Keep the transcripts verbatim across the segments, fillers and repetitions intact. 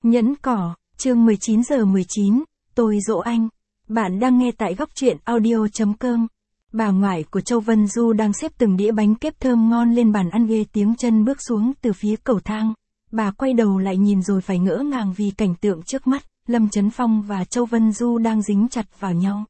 Nhẫn cỏ, chương mười chín giờ mười chín, tôi dỗ anh. Bạn đang nghe tại góc truyện audio.com. Bà ngoại của Châu Vân Du đang xếp từng đĩa bánh kếp thơm ngon lên bàn ăn, ghê tiếng chân bước xuống từ phía cầu thang. Bà quay đầu lại nhìn rồi phải ngỡ ngàng vì cảnh tượng trước mắt, Lâm Chấn Phong và Châu Vân Du đang dính chặt vào nhau.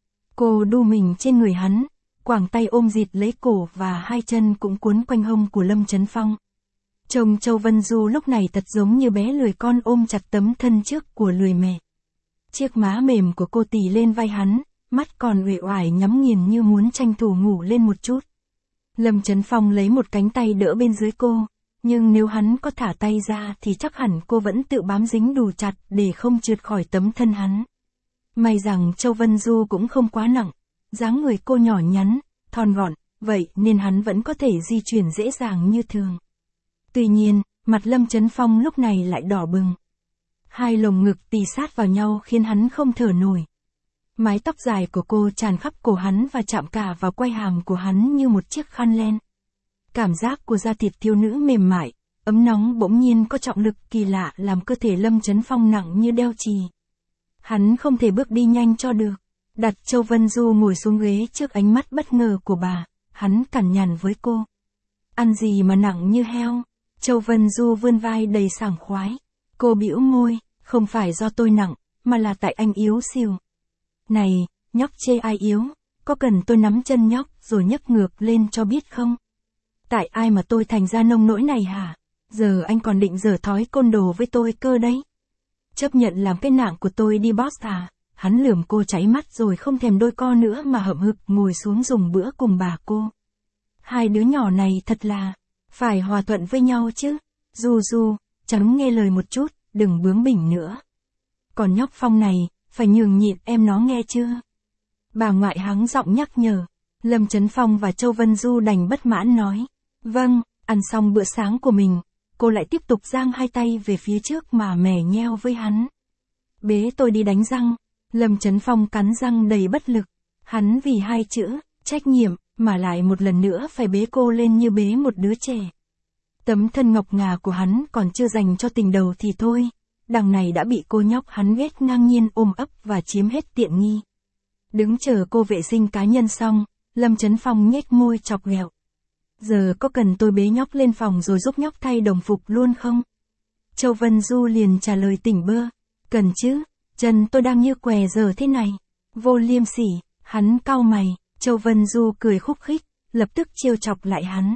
Cô đu mình trên người hắn, quàng tay ôm dịt lấy cổ và hai chân cũng cuốn quanh hông của Lâm Chấn Phong. Trông Châu Vân Du lúc này thật giống như bé lười con ôm chặt tấm thân trước của lười mẹ. Chiếc má mềm của cô tì lên vai hắn, mắt còn uể oải nhắm nghiền như muốn tranh thủ ngủ lên một chút. Lâm Chấn Phong lấy một cánh tay đỡ bên dưới cô, nhưng nếu hắn có thả tay ra thì chắc hẳn cô vẫn tự bám dính đủ chặt để không trượt khỏi tấm thân hắn. May rằng Châu Vân Du cũng không quá nặng, dáng người cô nhỏ nhắn, thon gọn, vậy nên hắn vẫn có thể di chuyển dễ dàng như thường. Tuy nhiên, mặt Lâm Chấn Phong lúc này lại đỏ bừng. Hai lồng ngực tì sát vào nhau khiến hắn không thở nổi. Mái tóc dài của cô tràn khắp cổ hắn và chạm cả vào quai hàm của hắn như một chiếc khăn len. Cảm giác của da thịt thiếu nữ mềm mại, ấm nóng bỗng nhiên có trọng lực kỳ lạ làm cơ thể Lâm Chấn Phong nặng như đeo chì. Hắn không thể bước đi nhanh cho được. Đặt Châu Vân Du ngồi xuống ghế trước ánh mắt bất ngờ của bà, hắn cằn nhằn với cô. Ăn gì mà nặng như heo? Châu Vân Du vươn vai đầy sảng khoái. Cô bĩu môi, không phải do tôi nặng, mà là tại anh yếu xìu. Này, nhóc chê ai yếu, có cần tôi nắm chân nhóc rồi nhấc ngược lên cho biết không? Tại ai mà tôi thành ra nông nỗi này hả? Giờ anh còn định giở thói côn đồ với tôi cơ đấy. Chấp nhận làm cái nạng của tôi đi boss à? Hắn lườm cô cháy mắt rồi không thèm đôi co nữa mà hậm hực ngồi xuống dùng bữa cùng bà cô. Hai đứa nhỏ này thật là phải hòa thuận với nhau chứ. Du Du, chẳng nghe lời một chút, đừng bướng bỉnh nữa. Còn nhóc Phong này, phải nhường nhịn em nó nghe chưa? Bà ngoại hắng giọng nhắc nhở. Lâm Chấn Phong và Châu Vân Du đành bất mãn nói. Vâng, ăn xong bữa sáng của mình, cô lại tiếp tục giang hai tay về phía trước mà mè nheo với hắn. Bế tôi đi đánh răng. Lâm Chấn Phong cắn răng đầy bất lực. Hắn vì hai chữ, trách nhiệm, mà lại một lần nữa phải bế cô lên như bế một đứa trẻ. Tấm thân ngọc ngà của hắn còn chưa dành cho tình đầu thì thôi, đằng này đã bị cô nhóc hắn ghét ngang nhiên ôm ấp và chiếm hết tiện nghi. Đứng chờ cô vệ sinh cá nhân xong, Lâm Chấn Phong nhếch môi chọc ghẹo. Giờ có cần tôi bế nhóc lên phòng rồi giúp nhóc thay đồng phục luôn không? Châu Vân Du liền trả lời tỉnh bơ. Cần chứ, chân tôi đang như què giờ thế này. Vô liêm sỉ, hắn cau mày. Châu Vân Du cười khúc khích, lập tức trêu chọc lại hắn.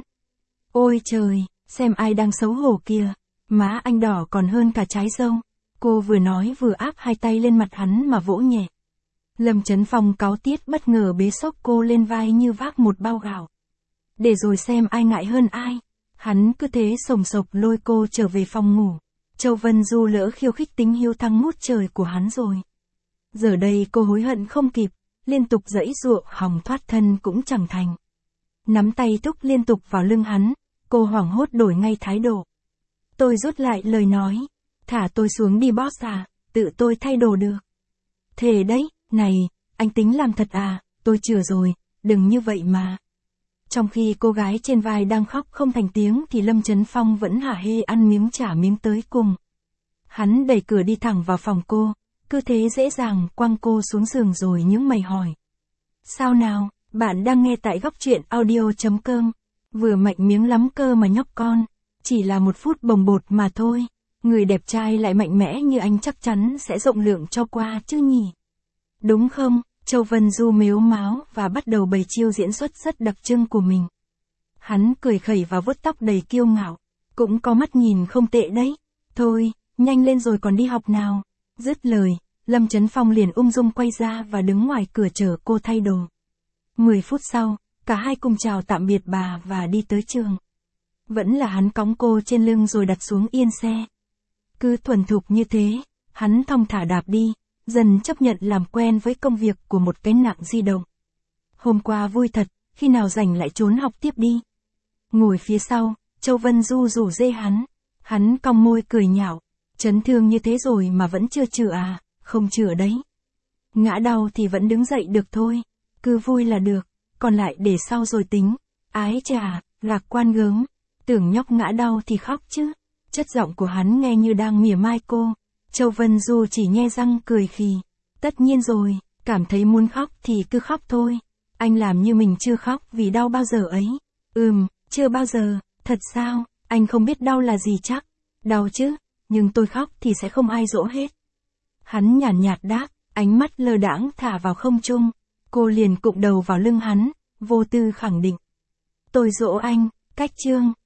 Ôi trời, xem ai đang xấu hổ kìa, má anh đỏ còn hơn cả trái dâu. Cô vừa nói vừa áp hai tay lên mặt hắn mà vỗ nhẹ. Lâm Chấn Phong cáu tiết bất ngờ bế xốc cô lên vai như vác một bao gạo. Để rồi xem ai ngại hơn ai. Hắn cứ thế sồng sộc lôi cô trở về phòng ngủ. Châu Vân Du lỡ khiêu khích tính hiếu thắng ngút trời của hắn rồi. Giờ đây cô hối hận không kịp, liên tục giãy giụa hòng thoát thân cũng chẳng thành. Nắm tay thúc liên tục vào lưng hắn, cô hoảng hốt đổi ngay thái độ. Tôi rút lại lời nói, thả tôi xuống đi boss à, tự tôi thay đồ được. Thề đấy, này, anh tính làm thật à, tôi chừa rồi, đừng như vậy mà. Trong khi cô gái trên vai đang khóc không thành tiếng thì Lâm Chấn Phong vẫn hả hê ăn miếng trả miếng tới cùng. Hắn đẩy cửa đi thẳng vào phòng cô, cứ thế dễ dàng quăng cô xuống giường rồi những mày hỏi. Sao nào, bạn đang nghe tại góc truyện audio.com. Vừa mạnh miếng lắm cơ mà nhóc con, chỉ là một phút bồng bột mà thôi. Người đẹp trai lại mạnh mẽ như anh chắc chắn sẽ rộng lượng cho qua chứ nhỉ. Đúng không? Châu Vân Du mếu máo và bắt đầu bày chiêu diễn xuất rất đặc trưng của mình. Hắn cười khẩy và vuốt tóc đầy kiêu ngạo. Cũng có mắt nhìn không tệ đấy. Thôi, nhanh lên rồi còn đi học nào. Dứt lời, Lâm Chấn Phong liền ung dung quay ra và đứng ngoài cửa chờ cô thay đồ. Mười phút sau, cả hai cùng chào tạm biệt bà và đi tới trường. Vẫn là hắn cõng cô trên lưng rồi đặt xuống yên xe. Cứ thuần thục như thế, hắn thong thả đạp đi, dần chấp nhận làm quen với công việc của một cái nạng di động. Hôm qua vui thật, khi nào rảnh lại trốn học tiếp đi. Ngồi phía sau, Châu Vân Du rủ dê hắn. Hắn cong môi cười nhạo. Chấn thương như thế rồi mà vẫn chưa chữa à, không chữa đấy. Ngã đau thì vẫn đứng dậy được thôi, cứ vui là được, còn lại để sau rồi tính. Ái chà, lạc quan gớm, tưởng nhóc ngã đau thì khóc chứ. Chất giọng của hắn nghe như đang mỉa mai cô. Châu Vân Du chỉ nhe răng cười khì. Tất nhiên rồi, cảm thấy muốn khóc thì cứ khóc thôi. Anh làm như mình chưa khóc vì đau bao giờ ấy. Ừm, chưa bao giờ, thật sao, anh không biết đau là gì chắc. Đau chứ, nhưng tôi khóc thì sẽ không ai dỗ hết. Hắn nhàn nhạt đáp, ánh mắt lơ đãng thả vào không trung. Cô liền cụp đầu vào lưng hắn, vô tư khẳng định. Tôi dỗ anh, cách chương.